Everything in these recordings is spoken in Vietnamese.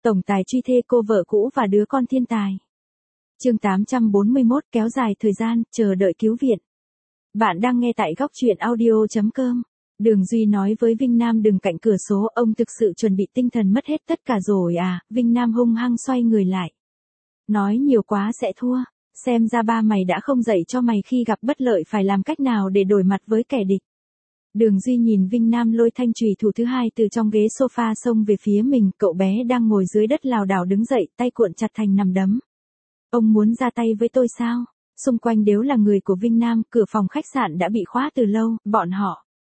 Tổng tài truy thê cô vợ cũ và đứa con thiên tài. Chương 841 kéo dài thời gian, chờ đợi cứu viện. Bạn đang nghe tại góc truyện audio.com. Đường Duy nói với Vinh Nam đừng cạnh cửa số, ông thực sự chuẩn bị tinh thần mất hết tất cả rồi à? Vinh Nam hung hăng xoay người lại. Nói nhiều quá sẽ thua, xem ra ba mày đã không dạy cho mày khi gặp bất lợi phải làm cách nào để đổi mặt với kẻ địch. Đường Duy nhìn Vinh Nam lôi thanh chùy thủ thứ hai từ trong ghế sofa xông về phía mình, cậu bé đang ngồi dưới đất lảo đảo đứng dậy, tay cuộn chặt thành nắm đấm. Ông muốn ra tay với tôi sao? Xung quanh đều là người của Vinh Nam, cửa phòng khách sạn đã bị khóa từ lâu, bọn họ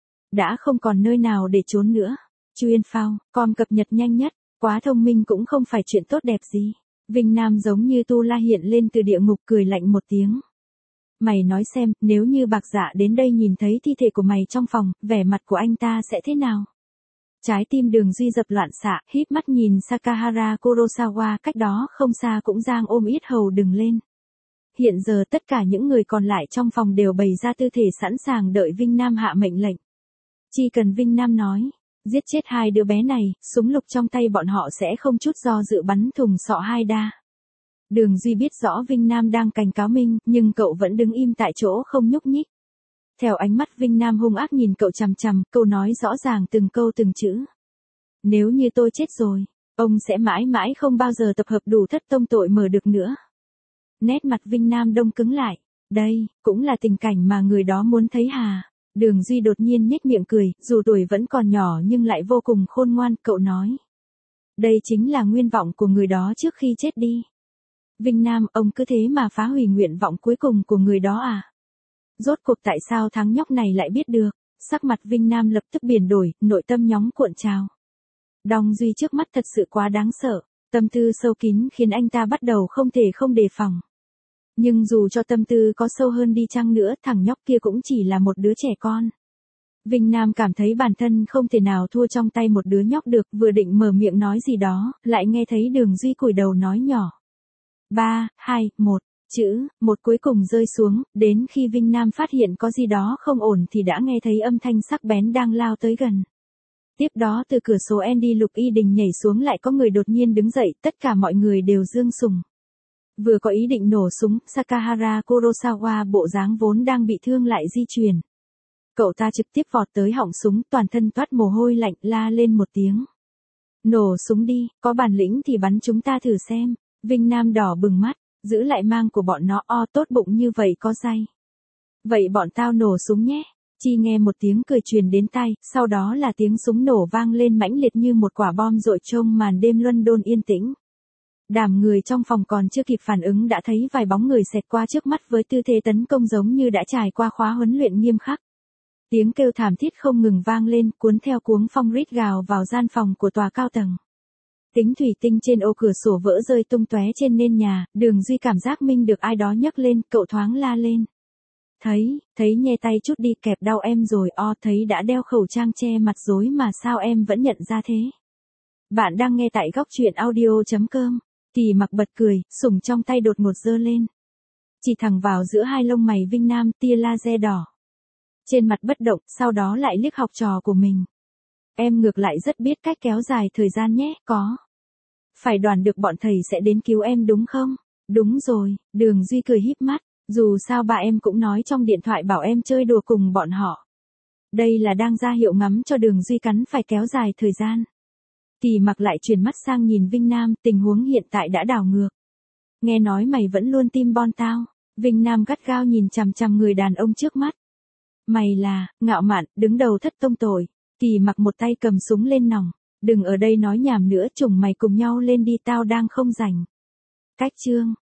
đã không còn nơi nào để trốn nữa. Chuyên phao, com cập nhật nhanh nhất, quá thông minh cũng không phải chuyện tốt đẹp gì. Vinh Nam giống như Tu La hiện lên từ địa ngục, cười lạnh một tiếng. Mày nói xem, nếu như Bạc Dạ đến đây nhìn thấy thi thể của mày trong phòng, vẻ mặt của anh ta sẽ thế nào? Trái tim Đường Duy dập loạn xạ, híp mắt nhìn Sakahara Kurosawa cách đó không xa cũng giang ôm yết hầu đừng lên. Hiện giờ tất cả những người còn lại trong phòng đều bày ra tư thể sẵn sàng đợi Vinh Nam hạ mệnh lệnh. Chỉ cần Vinh Nam nói, giết chết hai đứa bé này, súng lục trong tay bọn họ sẽ không chút do dự bắn thùng sọ hai đa. Đường Duy biết rõ Vinh Nam đang cảnh cáo mình, nhưng cậu vẫn đứng im tại chỗ không nhúc nhích. Theo ánh mắt Vinh Nam hung ác nhìn cậu chằm chằm, câu nói rõ ràng từng câu từng chữ. Nếu như tôi chết rồi, ông sẽ mãi mãi không bao giờ tập hợp đủ thất tông tội mở được nữa. Nét mặt Vinh Nam đông cứng lại. Đây, cũng là tình cảnh mà người đó muốn thấy hà. Đường Duy đột nhiên nhếch miệng cười, dù tuổi vẫn còn nhỏ nhưng lại vô cùng khôn ngoan, cậu nói. Đây chính là nguyên vọng của người đó trước khi chết đi. Vinh Nam, ông cứ thế mà phá hủy nguyện vọng cuối cùng của người đó à? Rốt cuộc tại sao thằng nhóc này lại biết được? Sắc mặt Vinh Nam lập tức biến đổi, nội tâm nhóng cuộn trào. Đong Duy trước mắt thật sự quá đáng sợ, tâm tư sâu kín khiến anh ta bắt đầu không thể không đề phòng. Nhưng dù cho tâm tư có sâu hơn đi chăng nữa, thằng nhóc kia cũng chỉ là một đứa trẻ con. Vinh Nam cảm thấy bản thân không thể nào thua trong tay một đứa nhóc được, vừa định mở miệng nói gì đó, lại nghe thấy Đường Duy cúi đầu nói nhỏ. 3, 2, 1, chữ, một cuối cùng rơi xuống, đến khi Vinh Nam phát hiện có gì đó không ổn thì đã nghe thấy âm thanh sắc bén đang lao tới gần. Tiếp đó từ cửa sổ Andy Lục Y Đình nhảy xuống, lại có người đột nhiên đứng dậy, tất cả mọi người đều giương sùng. Vừa có ý định nổ súng, Sakahara Kurosawa bộ dáng vốn đang bị thương lại di chuyển. Cậu ta trực tiếp vọt tới họng súng, toàn thân toát mồ hôi lạnh, la lên một tiếng. Nổ súng đi, có bản lĩnh thì bắn chúng ta thử xem. Vinh Nam đỏ bừng mắt, giữ lại mang của bọn nó, tốt bụng như vậy có dây. Vậy bọn tao nổ súng nhé. Chỉ nghe một tiếng cười truyền đến tai, sau đó là tiếng súng nổ vang lên mãnh liệt như một quả bom dội trong màn đêm London yên tĩnh. Đám người trong phòng còn chưa kịp phản ứng đã thấy vài bóng người xẹt qua trước mắt với tư thế tấn công giống như đã trải qua khóa huấn luyện nghiêm khắc. Tiếng kêu thảm thiết không ngừng vang lên, cuốn theo cuống phong rít gào vào gian phòng của tòa cao tầng. Kính thủy tinh trên ô cửa sổ vỡ rơi tung tóe trên nền nhà, Đường Duy cảm giác mình được ai đó nhấc lên, cậu thoáng la lên. Thấy nhè tay chút đi, kẹp đau em rồi, thấy đã đeo khẩu trang che mặt rồi mà sao em vẫn nhận ra thế. Bạn đang nghe tại góc truyện audio.com. Kỳ Mặc bật cười, súng trong tay đột ngột giơ lên. Chỉ thẳng vào giữa hai lông mày Vinh Nam, tia laser đỏ. Trên mặt bất động, sau đó lại liếc học trò của mình. Em ngược lại rất biết cách kéo dài thời gian nhé, có. Phải đoán được bọn thầy sẽ đến cứu em đúng không? Đúng rồi, Đường Duy cười híp mắt, dù sao bà em cũng nói trong điện thoại bảo em chơi đùa cùng bọn họ. Đây là đang ra hiệu ngắm cho Đường Duy cắn phải kéo dài thời gian. Kỳ Mặc lại chuyển mắt sang nhìn Vinh Nam, tình huống hiện tại đã đảo ngược. Nghe nói mày vẫn luôn tim bon tao. Vinh Nam gắt gao nhìn chằm chằm người đàn ông trước mắt. Mày là, ngạo mạn, đứng đầu thất tông tội. Kỳ Mặc một tay cầm súng lên nòng. Đừng ở đây nói nhảm nữa, chủng mày cùng nhau lên đi, tao đang không rảnh. Cách chương.